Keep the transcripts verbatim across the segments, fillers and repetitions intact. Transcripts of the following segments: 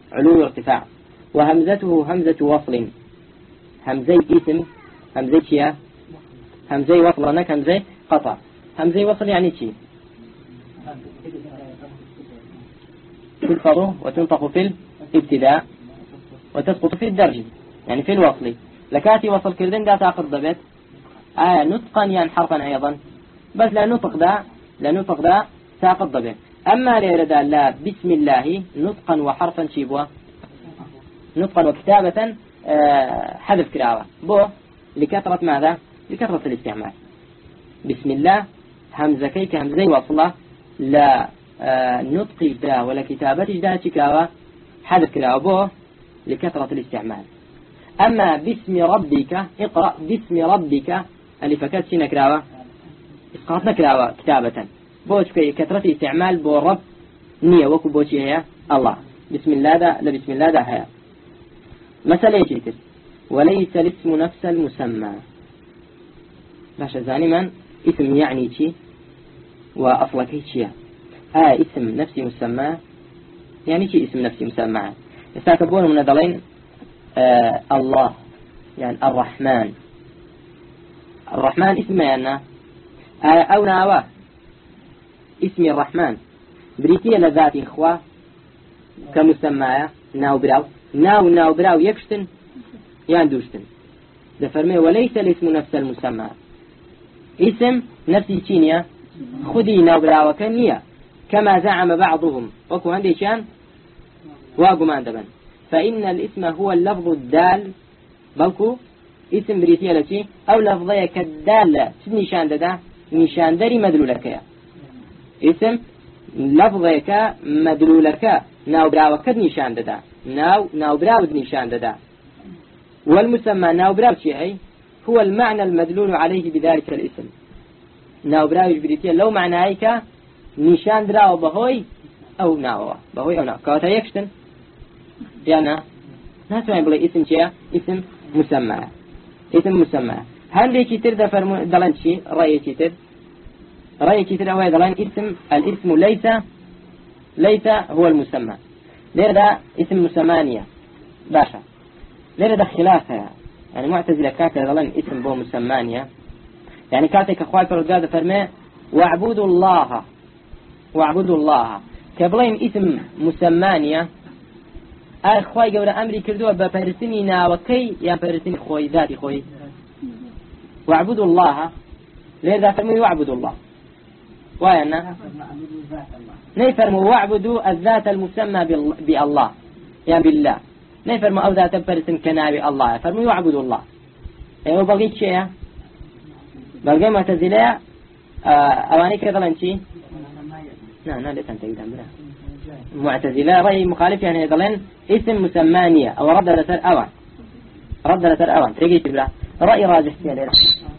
علو ارتفاع. وهمزته همزة وصل، همزي اسم، همزي شيا، همزي وصل هناك همزي قطع. همزي وصل يعني شيء تلفظ وتنطق في الابتداء وتسقط في الدرج، يعني في الوصل. لكاتي وصل كردن دا تاخذ ضبط آه نطقا يعني حرفا أيضا، بس لا نطق دا لا نطق دا تاخذ ضبط. أما ليردا لا بسم الله نطقا وحرفا شيبوا، نطقا وكتابة آه حذف كراوة بو لكثرة ماذا؟ لكثرة الاستعمال. بسم الله همزة كيك همزي وصلة، لا آه نطق إجدا ولا كتابة إجدا شكاوة حذف كراوة بو لكثرة الاستعمال. أما باسم ربك اقرأ باسم ربك اللي فكات شي نكراوة اسقاط نكراوة كتابة بوش كي كثرة استعمال بو رب نية وكو بوشي هي الله. بسم الله ده لا بسم الله ده هي مسألة يجيتر. وليس الاسم نفس المسمى، باشا زاني من اسم يعني شي وأصلك شي آه اسم نفسي مسمى يعني شي اسم نفسي مسمى. يستعتبون من دلين آه الله يعني الرحمن. الرحمن اسمه يعني آه أو ناواه اسم الرحمن بريتية لذات إخوة كمسمى ناو براو ناو ناو براو يكشتن ياندوشتن ده فرمي. وليس الاسم نفس المسمى، اسم نفسي تشينيا خذي ناو براو كنيا كما زعم بعضهم وكو عندي شان واقو ما عندبن. فإن الاسم هو اللفظ الدال بلكو اسم بريتية لشي أو لفظية كالدالة نشان دا نشان داري مدلولك اسم لفظية مدلولك ناو براو كد نشان دا ناو ناو براو نشان دا. والمسمى ناو براو شيء هو المعنى المدلول عليه بذلك الاسم. ناو براو بريتية لو معنايك نشان دراو بهوي أو ناو بهوي أو ناو كواتا يكشتن يعني ناسمع بلي اسم شيء اسم مسمى اسم مسمى. هل ليش ترد فرم دلان شيء رأي تر رأي تر هو دلان اسم الاسم ليس ليس هو المسمى. لذا اسم مسمانية باشا لذا خلافها يعني معتزلة كاتة دلان اسم بو مسمانية يعني كاتك أخوات فرقادة فرمي واعبدوا الله واعبدوا الله كبلين اسم مسمانية أخوي جورا أمري كردوا بفرسني ناوكي يا فرسني خوي ذاتي خوي واعبدوا الله. لذا فرموا واعبدوا الله وأنا نفرموا واعبدوا الذات المسمى بالله يعني بالله نفرموا أو ذات فرسن كنابي الله فرموا واعبدوا الله. أيوة بقيت شيء بقي ما تزيله أواني كذا لنشي لا لا لسه أنت قدام بلا معتزلة رأي مخالف يعني يضلين اسم مسمانية أو رد لسر أوان رد لسر أوان تريجي تبلا رأي راجح فيها ليلة.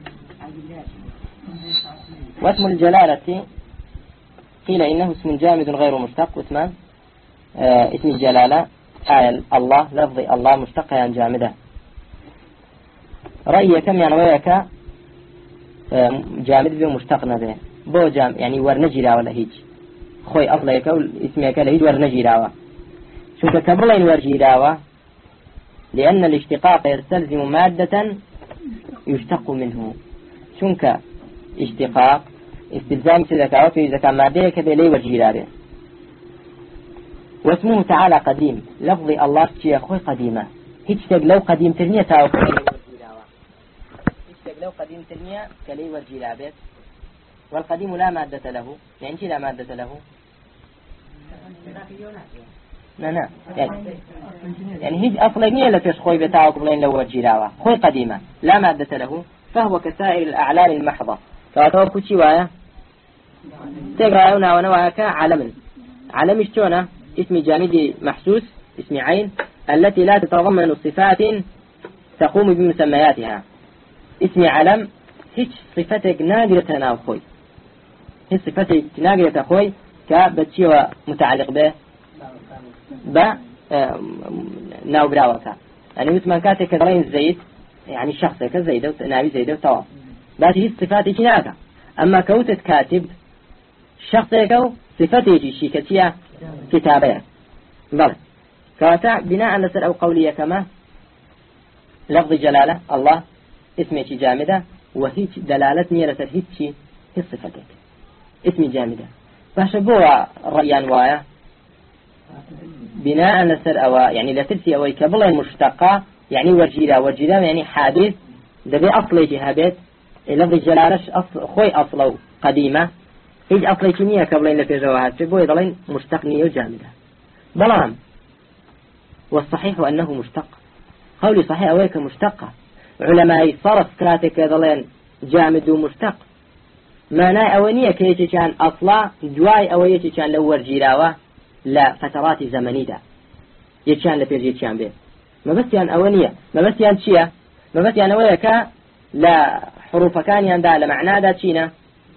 واسم الجلالة قيل إنه اسم جامد غير مشتق واسمان آه اسم الجلالة آية الله لفظ الله مشتق يعني جامدة. رأي كم يعني وياك آه جامد به مشتقنا به بو جام يعني ورنجلا ولا هيج خوي أصلك اسمك لهيج ورنجلاوا شو تكبرين ورجلاوا لأن الاشتقاق يستلزم مادة يشتق منه. شنك اشتقاق استلزام سلكاوة في ذكاء مادة كذا لي ورجلاوا. واسمه تعالى قديم لفظ الله شيء خوي قديمة هيج تقلو قديم ترنية تاو هيج تقلو قديم ترنية كلي ورجلاوا. والقديم لا مادة له يعني لا مادة له لا لا يعني, يعني هيج أصلية لا تشخوي بتاعه قبلين لو وجيراوة خوي قديمة لا مادة له فهو كسائر الأعلال المحضة. فأتوقع شيء وايا تقرأونا ونوايا كعلم علم اشتونا اسم جامد محسوس اسم عين التي لا تتضمن صفات تقوم بمسمياتها. اسم علم هيج صفتك نادرة ناو خوي هي صفتك نادرة خوي كبتشي متعلق به ب ناو براوكا يعني مثل ما كاتك كذلين زيد يعني الشخص كزيد ناوي زيد وتوا بس هي صفاتك ناكا. أما كوتة كاتب شخص كو صفتك شيء كتيا كتابة بل كواتا بناء لسر أو قولية كما لفظ جلالة الله اسمه جامدة وهيج دلالتني لسر هيج هي صفتك اسمي جامدة باشا بوا رأيان وايا بناء لسر أو يعني لترسي أو كبلا مشتقة يعني وجيرة وجيرة يعني حادث دبي أصلي جهابات لفظ جلالش أصل خوي أصله قديمة هيج أصلي كنية قبلين لفي جواهات بوا يضلين مشتقنية وجامدة بلام والصحيح أنه مشتق قولي صحيح أويك مشتقة علماء صرف كراتك يضلين جامد ومشتق معناه أولية كيتي كان أصلا دواي أولية كان لو ورجيراوة لا فترات زمنية يتشان لبيرجي تشان به ما بس يعني أولية ما بس يعني شيء ما بس يعني أولية كا لا حروف كان يندا لمعنى دا تشينا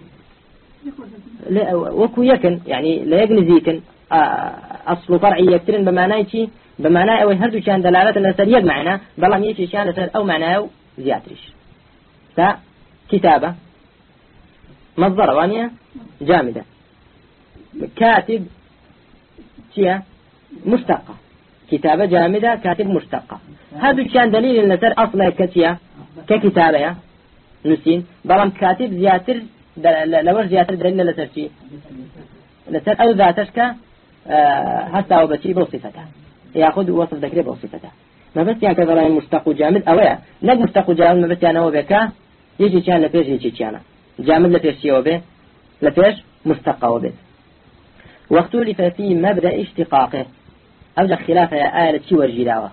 وكو يكن يعني لا يجنزيكن أصل فرعي يكترن بمعنى شيء بمعنى أول هردو كان دلالة النسر يجمعنا بلام يشي كان نسر أو معناه زياترش تا كتابة مصدر وانية جامدة كاتب شيء مشتقة كتابة جامدة كاتب مشتقة هذا كان دليل النسر أصلا كتيا ككتابة نسين بلام كاتب زياتر لو زياتر دليل لسر شيء لسر أو ذاتش ك حتى أو بشي بوصفتها يأخذ وصف ذكري بوصفته ما بس يعني كذا مشتق جامد أويا نج مشتق جامد ما بس يعني هو بكا يجي كان لفيش يجي كان جامد لفيش يوبه لفيش مشتق وبه واختلف في مبدأ اشتقاقه أوجه خلافه يا آلة شي والجلاوة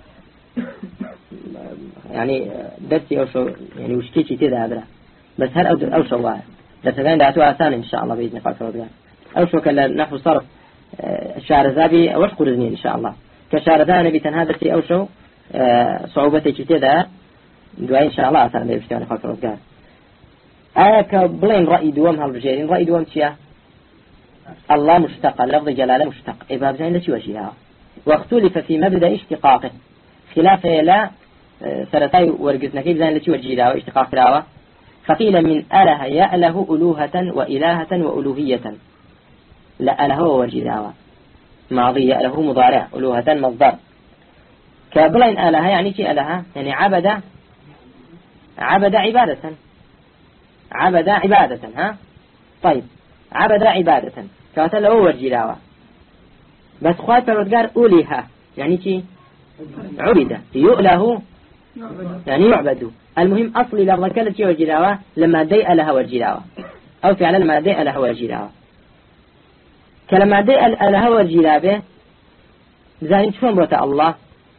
يعني درسي أو شو يعني وش كيشي كذا هذا بس هل أو أو شو واحد درس كان دعوة آسان إن شاء الله بإذن الله أو شو كلا نحو صرف الشعر ذابي أو قرزني إن شاء الله كشارتان بتنهادتي أو شو أه صعوبتي كتير دعاء إن شاء الله أثر لي بشتاني خاطر وقال آية كبلين رأي دوام هالرجالين رأي دوام شيا الله مشتق لفظ جلالة مشتق إباب زين لشي وجهها واختلف في مبدأ اشتقاقه خلاف لا سرتاي ورقتنا كيف زين لشي وجهها واشتقاق راوة فقيل من أله يأله ألوهة وإلهة وألوهية لا أله وجهها ماضي له مضارع ألوهة مصدر كبلين ألها يعني شيء ألها يعني عبد عبد عبادة عبد عبادة ها طيب عبد عبادة كاتل له ورجلاوة بس خوات الرجال أوليها يعني شيء عبد يؤله يعني يعبد المهم أصلي لفظ كلمة شيء ورجلاوة لما دي ألها ورجلاوة أو فعلا لما دي ألها ورجلاوة كلمة دي ألها ورجلاوة زين شلون بوتا الله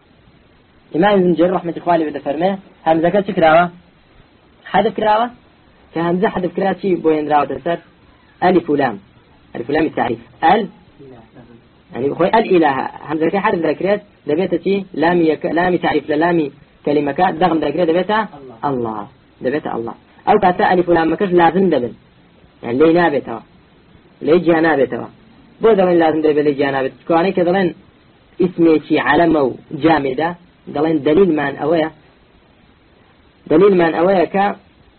إمام ابن جرير رحمة الله عليه فرماه همزة كل كراوة حذف كراوة كهمزة حذف كراوة شيء بوين راوة تسر ألف ولام ألف ولام التعريف ال يعني خوي الإله همزة كل حذف ذكرت دبيتها شيء لام يك لام تعريف للام كلمة كا دغم ذكرت دبيتها الله دبيتها الله أو كاتا ألف ولام مكش لازم دبل يعني ليه نابتها ليه جانابتها بودا من لازم دبل ليه جانابت كواني كذلين اسمه شيء علمه جامدة قالين دليل من أويه دليل من أويه ك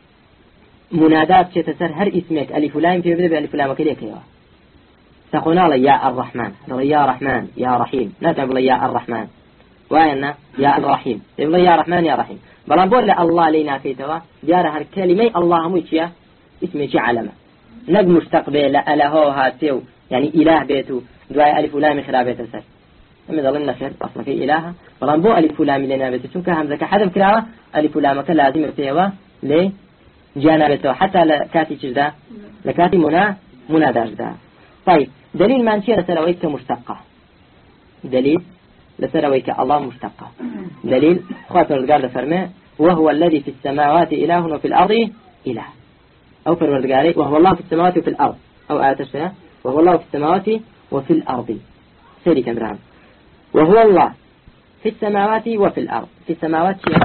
منادات تتسر هر اسمك ألف لام في بدء بألف لام كليك يا تقولنا يا الرحمن يا رحمن يا رحيم لا تقول يا الرحمن وين يا الرحيم يقول يا رحمن يا رحيم بلان بقول الله لينا في توا ديار هر كلمة الله موجية اسمه شيء علمه نجم مستقبل أله هاتيو يعني إله بيته دعاء ألف لام خرابة تسر أما ظلنا خير أصلا في إلهة فلان بو ألف لام لنا بيته شو كهمزة كحذف كراوة ألف لام كلازم يرتيوا ليه جانبته حتى لكاتي جدا لكاتي منا منادى جدا طيب دليل ما نشير لسرويك مشتقة دليل لسرويك الله مشتقة دليل خاطر الرجال لفرمه وهو الذي في السماوات إله وفي الأرض إله أو في الرجال وهو الله في السماوات وفي الأرض أو آية الشيء وهو الله في السماوات وفي الأرض سيري كمران وهو الله في السماوات وفي الأرض في السماوات شيء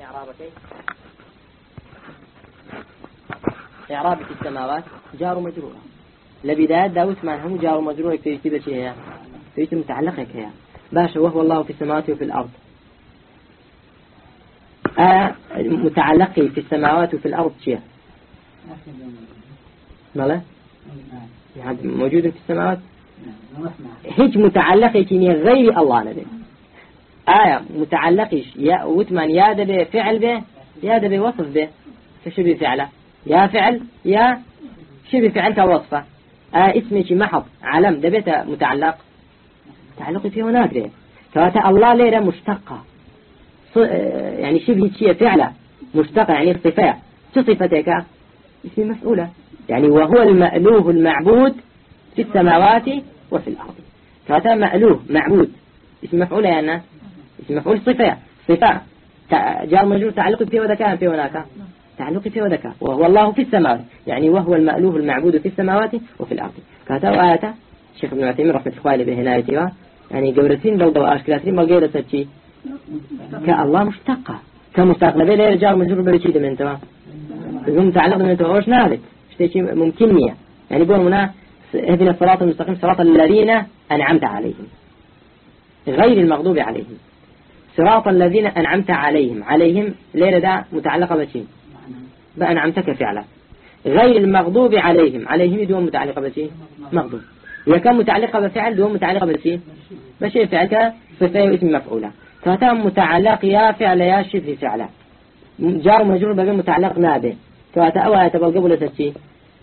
إعراب في السماوات جار مجرور لبداية داوت معنهم جار مجرور يكتب شيء هي يكتب متعلق هي باشا وهو الله في السماوات وفي الأرض آه متعلقي في السماوات وفي الأرض شيء ماله موجود في السماوات هيج متعلقي كني غير الله نبي آية متعلقش يا وثمان يا دبي فعل به يا دبي وصف به كشبه فعله يا فعل يا شبه فعل كوصفه. آه اسمي شي محض علم دبيت متعلق تعلق فيه هناك ده كواتا الله ليرة مشتقة يعني شبه شيء فعله مشتقة يعني صفة صفتك اسم مفعولة يعني وهو المألوه المعبود في السماوات وفي الأرض. كواتا مألوه معبود اسم مفعولة يعني اسم مفعول صفة صفة جار مجرور تعلق فيه وذكاء فيه هناك تعلق فيه وذكاء وهو الله في السماوات يعني وهو المألوه المعبود في السماوات وفي الأرض. كواتا وآياته الشيخ ابن عثيمين رحمة الله به هنا يتوا يعني جورتين لو دو أشكالاتين ما غير سبتي كالله مشتقة كمستقلة بلا جار مجرور بلا شيء من توا يقوم متعلق من توا وش نابت شيء ممكن مية يعني يقول هنا اهدنا الصراط المستقيم صراط الذين أنعمت عليهم غير المغضوب عليهم صراط الذين أنعمت عليهم عليهم ليلة دا متعلقة بشيء بأنعمتك فعلا غير المغضوب عليهم عليهم دون متعلقة بشيء مغضوب هي كان متعلقة بفعل دون متعلقة بشيء بشيء فعل كصفة واسم مفعولة كتام متعلق يا فعل يا شبه فعل جار مجرور بين متعلق نابه كواتا أولا تبقى قبل تشي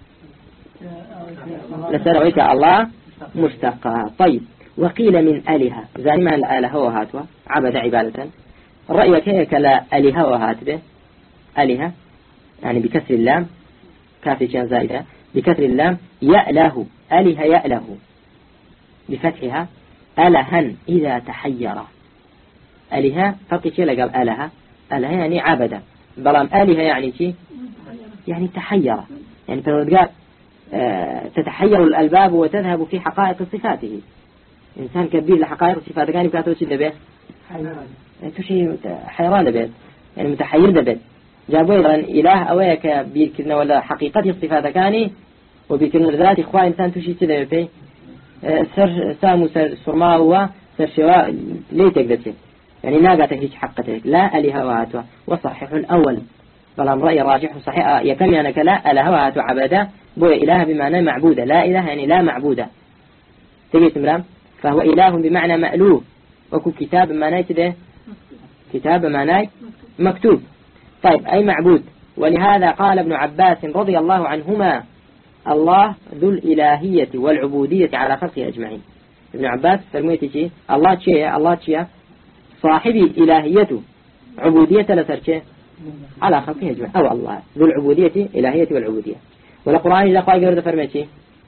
لسرويك الله مشتقة. طيب وقيل من آلهة زعيمها الآلهة وهاتوا عبد عبادة الرأي كيك لا آلهة وهاتبه آلهة يعني بكسر اللام كافي كان زائدة بكسر اللام يأله آلهة يأله بفتحها ألها إذا تحير آلهة فقط شيء قال آلهة آلهة يعني عبد بلام آلهة يعني شيء يعني تحير يعني فالرجال آه تتحير الألباب وتذهب في حقائق صفاته إنسان كبير لحقائق صفاته كان يبقى توشي دبيت توشي حيران دبيت يعني متحير دبيت جابوا إذن إله أويك بيركنا ولا حقيقته صفاته كاني وبيركنا ذات إخوة إنسان توشي كده بي سر سامو سر سرما هو سر شواء ليه تقدر يعني ناقاتك هيك حقتك لا ألها وهاتوا وصحح الأول بلام رأي راجح صحيح يكم يعني لا ألها وهاتوا عبادة بو إله بمعنى معبودة لا إله يعني لا معبودة تجي تمرام فهو إله بمعنى مألوه وكو كتاب معناه كده كتاب معناه مكتوب. طيب أي معبود ولهذا قال ابن عباس رضي الله عنهما الله ذو الإلهية والعبودية على خلقه أجمعين. ابن عباس فرميتي شيء الله شيء الله شيء صاحبي إلهيته عبودية لسرشه على خلقه أجمعين أو الله ذو العبودية إلهية والعبودية. والقرآن إذا قال جرد فرميتي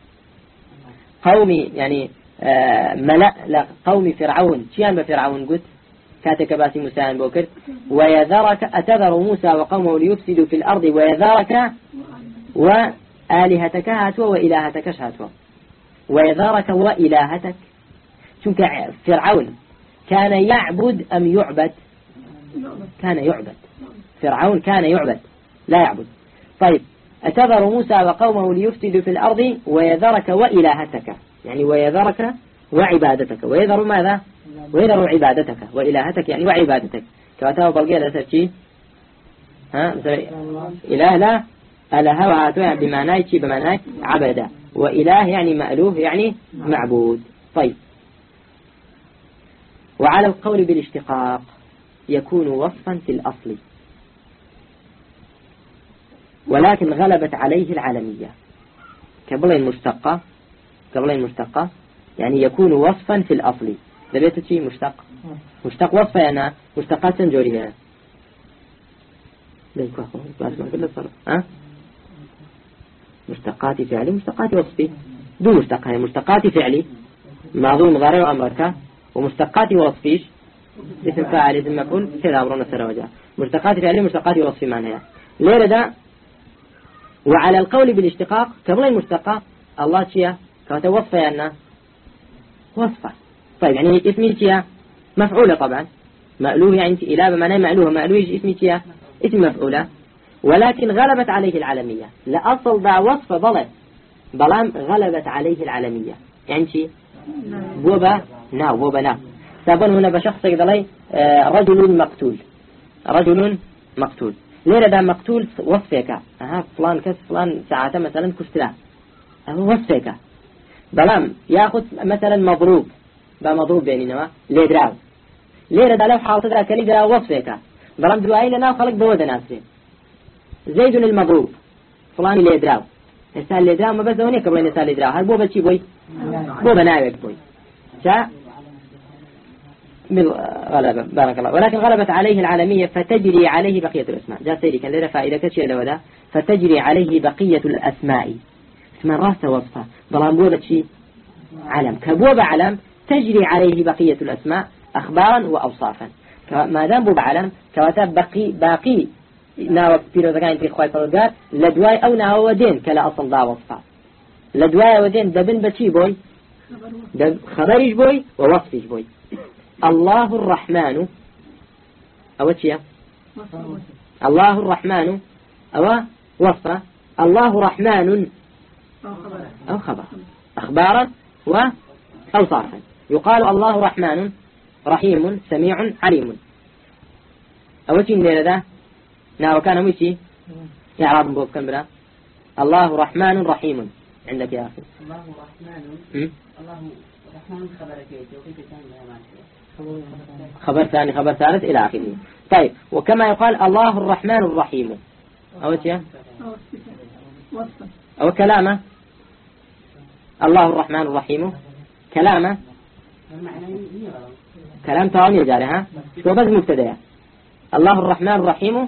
قومي يعني آه ملأ قوم فرعون شيئا بفرعون قلت كاتك باسي موسى بوكر ويذرك أتذر موسى وقومه ليفسدوا في الأرض ويذرك وآلهتك هاتوا وإلهتك هاتوا ويذرك وإلهتك شنك فرعون كان يعبد أم يعبد كان يعبد فرعون كان يعبد لا يعبد. طيب أتذر موسى وقومه ليفسدوا في الأرض ويذرك وإلهتك يعني ويذرك وعبادتك ويذر ماذا ويذر عبادتك وإلهتك يعني وعبادتك كاتاه بلقي الأسرتي ها إله لا أله وهاتوا بمعنى شيء بمعنى عبد وإله يعني مألوه يعني معبود. طيب وعلى القول بالاشتقاق يكون وصفا في الأصل ولكن غلبت عليه العالمية قبل المشتقة قبل المشتقة يعني يكون وصفا في الأصل لبيت شيء مشتق مشتق وصفة أنا مشتقات سنجورية ليك أخو بس ما كل صار ها مشتقات فعلي مشتقات وصفي دو مشتقة مشتقات فعلي ماضي مضارع وأمرك ومشتقات وصفيش اسم فاعل اسم مفعول كذا أمرنا سروجا مشتقات فعلي مشتقات وصفي معناها ليه ده. وعلى القول بالاشتقاق قبل المشتقة الله شيء كتوصف أنه وصفة. طيب يعني اسمي شيء مفعولة طبعا مألوه يعني إله بمعنى مألوه مألوه اسمي شيء اسم مفعولة ولكن غلبت عليه العالمية لأصل ذا وصفة ضلت بلام غلبت عليه العالمية يعني شيء بوبا ناو بوبا ناو سابون هنا بشخص يقول رجل مقتول رجل مقتول ليه ده مقتول وصفك أها فلان كس فلان ساعته مثلا كستلا هو وصفك بلام ياخذ مثلا مضروب بمضروب بيننا ليه دراو ليه رد على حالة ذا كلي ذا وصفك بلام دعائي لنا خلق بوده ناسين زيد المضروب فلان اللي يدراو إنسان اللي يدراو ما بس دوني قبل إنسان اللي يدراو هل بو بتشي بوي بو بناويك بوي جاء غلبة بارك الله ولكن غلبت عليه العالمية فتجري عليه بقية الأسماء جاء سيدي كان لنا فائدة كشيء لولا فتجري عليه بقية الأسماء اسم الراس وصفه بلام بو بتشي علم كبو بعلم تجري عليه بقية الأسماء أخبارا وأوصافا ما دام بو بعلم كواتب بقي باقي ناوك بيرو ذكاين في خواي فرقات لدواي أو ناو ودين كلا أصل دا وصفا لدواي ودين دبن بشي بوي دب خبريش بوي ووصفيش بوي الله الرحمن أو تشيا الله الرحمن أو وصفة الله رحمن أو خبر أخبارا وأوصافا يقال الله رحمن رحيم سميع عليم أو تشين ذا ناو كان مشي يعرض بوب كم بلا الله رحمن رحيم عندك يا أخي الله رحمن الله رحمن خبر ثاني خبر ثالث إلى آخره طيب وكما يقال الله الرحمن الرحيم أو تشيا أو كلامه الله الرحمن الرحيم كلامه كلام تمام يا جاري ها شو بس مبتدأ الله الرحمن الرحيم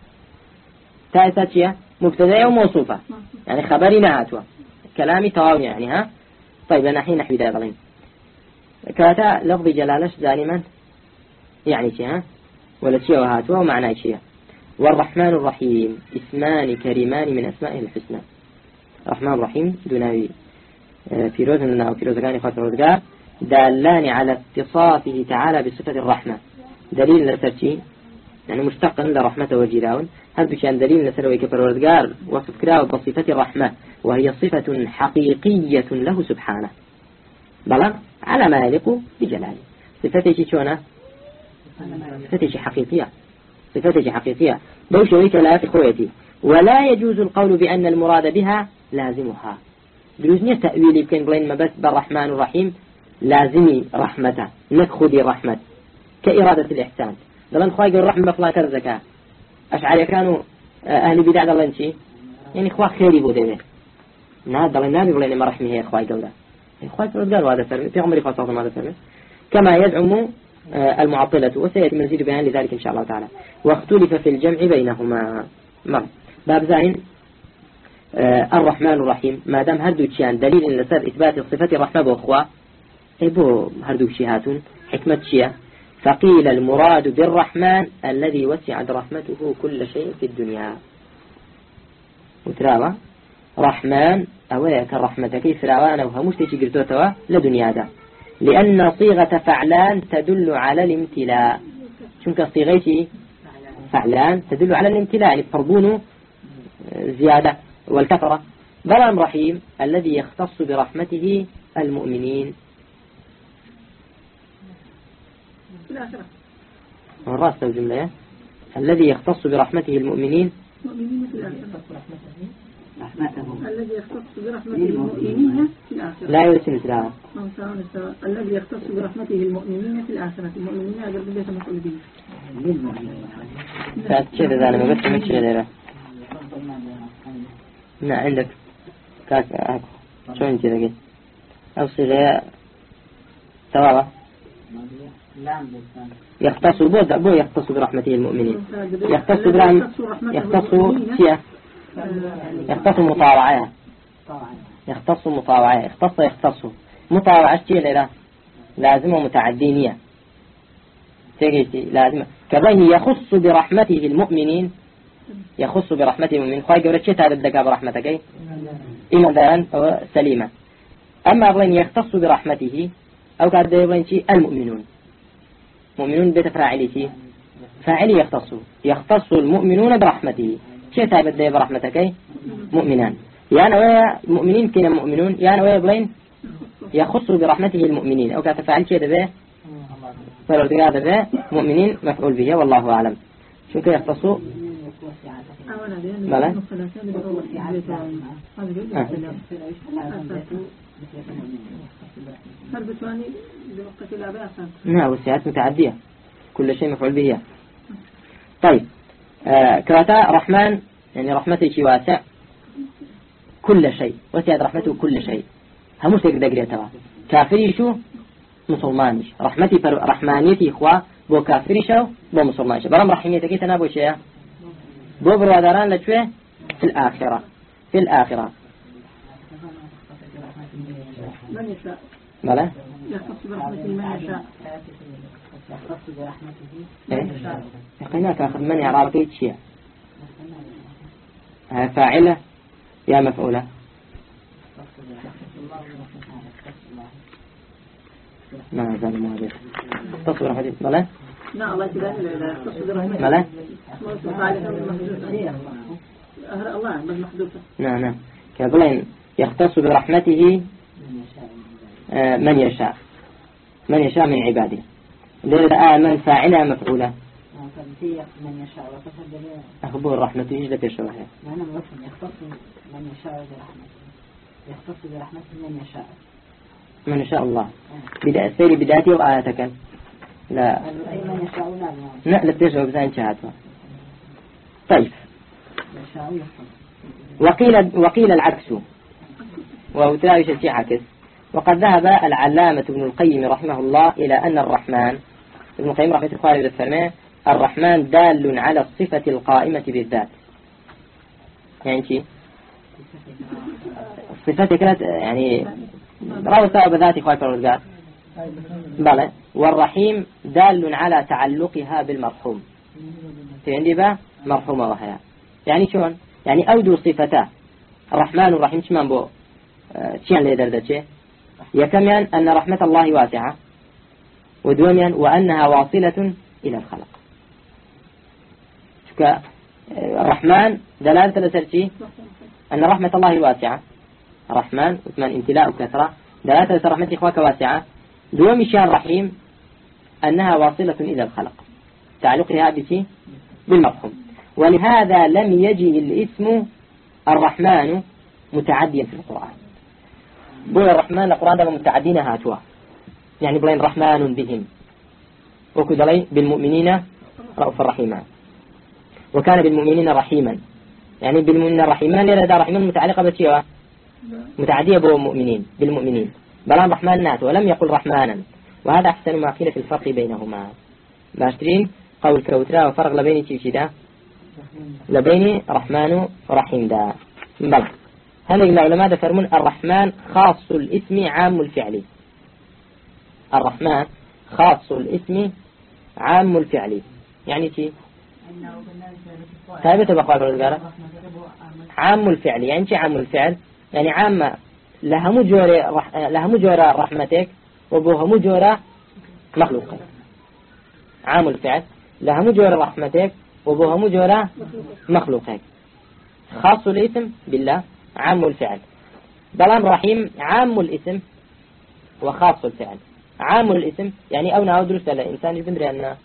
تأتي مبتدأ وموصوفة يعني خبري نهاتوا كلامي تمام يعني ها طيب أنا حين نحوي ذلك كاتا لفظ جلالش ظالما يعني شيء ها ولا شيء وهاتوا ومعنى شيء والرحمن الرحيم اسمان كريمان من أسمائه الحسنى الرحمن الرحيم دوناوي في روزنا أو في روزقاني خاطر روزقار دالان على اتصافه تعالى بصفة الرحمة دليل لسرتي يعني مشتق لرحمته وجلاون هذا كان دليل لسروي كفروردقار وصف كراو بصفة الرحمة وهي صفة حقيقية له سبحانه بلى على ما يليق بجلاله صفتي شونه صفتي حقيقية صفتي حقيقية بوشويك لا في خويتي ولا يجوز القول بأن المراد بها لازمها بلوزنية تأويلي بكين بلين ما بس بالرحمن الرحيم لازمي رحمته نكخذي رحمة كإرادة الإحسان دلن خواهي قل رحمة فلا ترزكا أشعر كانوا أهل بدع دلن شي يعني خواه خيري بودي ناد دلن نابي بلين ما رحمه هي خواهي قل ده خواهي قل هذا فرمي في عمري خاصة هذا فرمي كما يزعم المعطلة وسيأتي مزيد بيان لذلك إن شاء الله تعالى واختلف في الجمع بينهما مر باب زين الرحمن الرحيم ما دام هردو تشيان دليل إن لسر إثبات صفة الرحمة بأخوة إبو هردو شيهاتون حكمة شيا فقيل المراد بالرحمن الذي وسعت رحمته كل شيء في الدنيا وتراوى رحمن أويك الرحمة كيف راوانا وهموش تيجي قلتوتوا لدنيا دا لأن صيغة فعلان تدل على الامتلاء شنك صيغتي فعلان تدل على الامتلاء يعني فرضونه زيادة والكثرة بلام رحيم الذي يختص برحمته المؤمنين الرأس الجملة الذي يختص برحمته المؤمنين الذي يختص برحمته المؤمنين في الآخرة لا يرسل سلاوة الذي يختص برحمته المؤمنين في الآخرة المؤمنين هذا الذي مسؤول به فأتشير ذلك ما بس متشير ذلك لا عندك كاك أكو شو انت ذلك أو صيغة سواء يختص بود بو يختص برحمته المؤمنين يختص برحمة يختص فيها يختص مطاوعة يختص مطاوعة يختص يختص مطاوعة شيء لا لازم ومتعدينية تيجي لازم كذا يخص برحمته المؤمنين يخص برحمته المؤمنين خاي قولت شيء تعرف دقا برحمتك أي إما ذان أو سليمة أما أبغين يختص برحمته أو قاعد يبغين شيء المؤمنون مؤمنون بيت فاعلي شيء فاعلي يختص يختص المؤمنون برحمته شيء تعرف دقا برحمتك أي مؤمنان يعني ويا مؤمنين كنا مؤمنون يعني ويا أبغين يخص برحمته المؤمنين أو قاعد تفعل شيء ذا فلو تقعد ذا مؤمنين مفعول به والله أعلم شو كي يختصوا بلى نعم وسعات متعدية كل شيء مفعول به. طيب آه كراتا رحمن يعني رحمته شيء واسع كل شيء وسعت رحمته كل شيء هموش تقدر قريتها كافري شو مسلمانش رحمتي رحمانيتي إخوة بو كافري شو بو مسلمانش برام رحميتك تنابو شيء بو برادران لشوه في الآخرة في الآخرة من يشاء بلى يختص برحمته من يشاء يختص برحمته من يشاء يقيناك آخر من يعرابك شيء فاعلة يا مفعولة ما زال موجود تصبر حديث بلى لا الله يتبارك يختص برحمته بلى الله بالمحدوثة نعم نعم كابلين يختص برحمته من يشاء من يشاء من عباده لذا من فاعلها مفعولة من يشاء وتصدق أخبر رحمته يجد في الشرح أنا موفم يختص من يشاء برحمته يختص برحمته من يشاء من يشاء الله بدأ السير بدايته وآياتك لا أي من يشاء لا لا تجرب زين شهادته. طيب يشاء يختص وقيل وقيل العكس وتلاوي شيء عكس. وقد ذهب العلامة ابن القيم رحمه الله إلى أن الرحمن ابن القيم رحمه الله بالفرمان الرحمن دال على الصفة القائمة بالذات يعني شيء الصفة كانت يعني رأوا سواء بذات إخوة الرجال بلى والرحيم دال على تعلقها بالمرحوم في عندي بقى مرحومة وهي يعني شون يعني أودوا صفتا الرحمن والرحيم شمان بو شيئا لدردتش يكمن أن رحمة الله واسعة ودوميا وأنها واصلة إلى الخلق شكا الرحمن دلالة لسرتي أن رحمة الله واسعة الرحمن وثمان امتلاء وكثرة دلالة لسر رحمة إخواك واسعة دومي شان رحيم أنها واصلة إلى الخلق تعلقها بشي بالمرحوم ولهذا لم يجي الاسم الرحمن متعديا في القرآن بقول الرحمن القرآن ده متعدين هاتوا يعني بلين رحمن بهم وكذلك بالمؤمنين رؤوف الرحيم وكان بالمؤمنين رحيما يعني بالمؤمنين رحيما لأن ده رحيما متعلقة بشيء متعدية بالمؤمنين بالمؤمنين بلان رحمن نات ولم يقل رحمانا وهذا أحسن ما قيل في الفرق بينهما باشترين قول كوترا وفرق لبين شيء ده لبين رحمن ورحيم ده بل هل العلماء يفرمون الرحمن خاص الاسم عام الفعل الرحمن خاص الاسم عام الفعل يعني شيء ثابت بقى بالرجال عام الفعل يعني شيء عام الفعل يعني عام لها مجورة رح... لها مجورة رحمتك وبوها مجورة مخلوقك عام الفعل لها مجورة رحمتك وبوها مجورة مخلوقك خاص الاسم بالله عام الفعل بلان رحيم عام الاسم وخاص الفعل عام الاسم يعني أو نعود درس الإنسان يبندري أن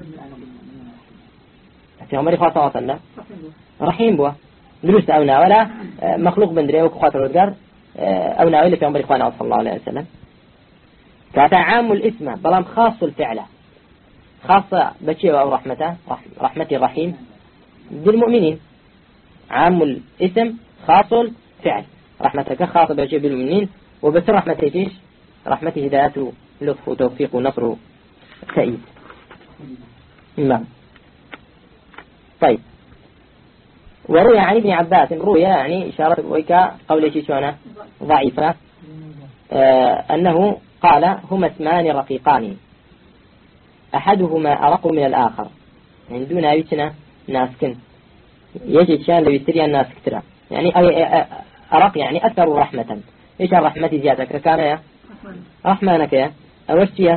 في عمر خاصة وصلنا رحيم بوا درس أو ولا مخلوق بندري وكخاطر الرجال أو ناوي في عمر إخوانا صلى الله عليه وسلم كاتا عام الاسم بلان خاص الفعل خاصة بشيء أو رحمته رحمة الرحيم بالمؤمنين عام الاسم خاص الفعل رحمتك خاصة بشيء بالمؤمنين وبس رحمته فيش رحمته هدايته لطف وتوفيق ونصر تأييد نعم طيب وروي عن ابن عباس روي يعني إشارة ويكا قول شيء شوانا ضعيفة آه أنه قال هما اسمان رقيقان أحدهما أرق من الآخر يعني دون أيتنا ناسكن يجد شان لو يستري الناس كترا يعني أرق يعني أكثر رحمة إيش الرحمة زيادة كان يا رحمانك يا أوشتيا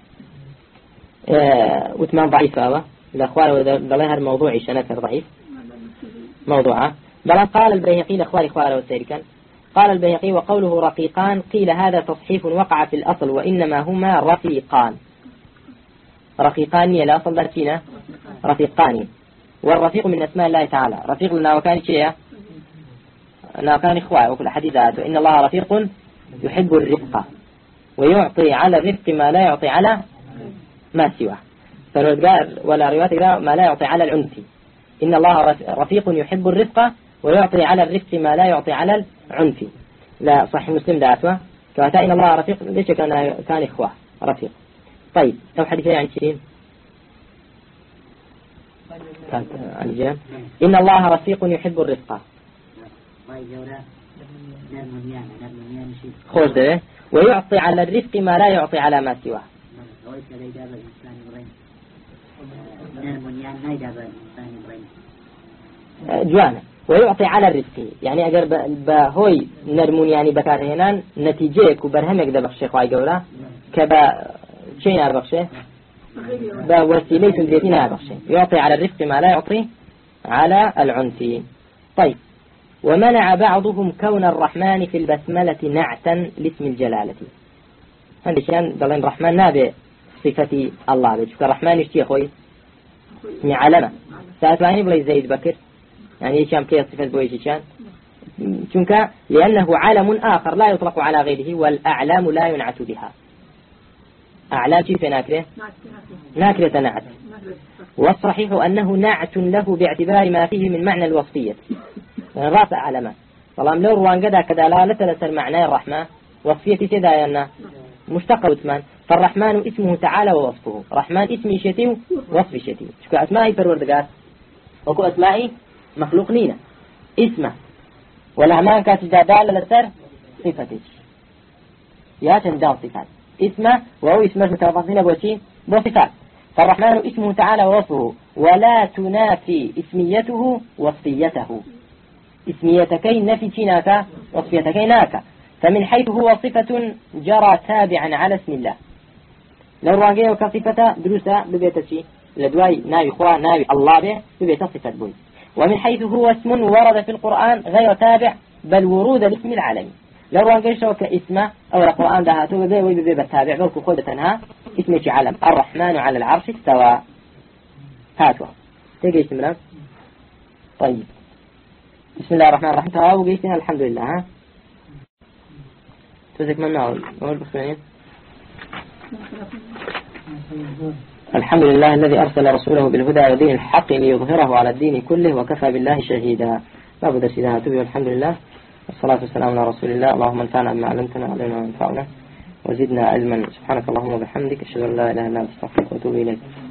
آه وثمان ضعيفة الأخوار وذلها الموضوع شنكر ضعيف موضوعة بل قال البيهقي لأخوار إخوار والسيركان قال البيهقي وقوله رقيقان قيل هذا تصحيف وقع في الأصل وإنما هما رفيقان رقيقان لا أصل دارتينا رفيقان والرفيق من أسماء الله تعالى رفيق لنا وكان شيء لنا وكان إخوة وكل حديثات إن الله رفيق يحب الرفق ويعطي على الرفق ما لا يعطي على ما سواه فالرجال ولا رواية ما لا يعطي على العنف. إن الله رفيق يحب الرفق ويعطي على الرفق ما لا يعطي على العنف. لا صحيح مسلم دعوة كواتا إن الله رفيق ليش كان كان إخوة رفيق. طيب لو حديث عن شيء عن إن الله رفيق يحب الرفق خوش ده ويعطي على الرفق ما لا يعطي على ما سواه. جوانا ويعطي على الرزق يعني أجر بهوي نرمون يعني بكارهنان نتيجة وبرهمك ده بخشة خواهي قولا كبا شيء نار بخشة بوسيلة تنزيتين نار بخشة يعطي على الرزق ما لا يعطي على العنف. طيب ومنع بعضهم كون الرحمن في البسملة نعتا لاسم الجلالة. هذا شيء قال الرحمن نابع صفة الله بيشوف الرحمن يشتي أخوي اسمي علامة سأتواني بلا زيد بكر يعني إيش كم كي صفة بويش إيشان چونك لأنه علم آخر لا يطلق على غيره والأعلام لا ينعت بها. أعلام كيف ناكره ناكرة نعت والصحيح أنه نعت له باعتبار ما فيه من معنى الوصفية يعني رافع علامة طالما لو روان قدا كدلالة لسر معنى الرحمة وصفية كذا ينا مشتق وثمان. فالرحمن اسمه تعالى ووصفه. رحمن اسمي شتي ووصف شتي شكو أسمائي فروردقات وكو أسمائي مخلوق نينا اسمه ولا ما كانت دالة لسر صفتك يا تندال صفات اسمه وهو اسمه متوافقين بوشي بصفات. فالرحمن اسمه تعالى ووصفه ولا تنافي اسميته وصفيته. اسميتكي نفي تناك وصفيتكي ناك. فمن حيث هو صفة جرى تابعا على اسم الله. لو راجع وكصفة دروسة ببيت شيء لدواي ناوي خوا ناوي الله به ببيت صفة بوي. ومن حيث هو اسم ورد في القرآن غير تابع بل ورود الاسم العالمي. لو راجع شو كاسمه أو القرآن ده هاتوا ببي وببي بالتابع بل كخودة تنها اسمه علم الرحمن على العرش استوى هاتوا تيجي اسمنا. طيب بسم الله الرحمن الرحيم تراو جيتنا الحمد لله ها تزك من نقول نقول بخير. الحمد لله الذي أرسل رسوله بالهدى ودين الحق ليظهره على الدين كله وكفى بالله شهيدا. ما بدأ سيدنا تبي والحمد لله والصلاة والسلام على رسول الله. اللهم انفعنا بما علمتنا وعلمنا ما ينفعنا وزدنا علما. سبحانك اللهم وبحمدك أشهد أن لا إله إلا أنت أستغفرك وأتوب إليك.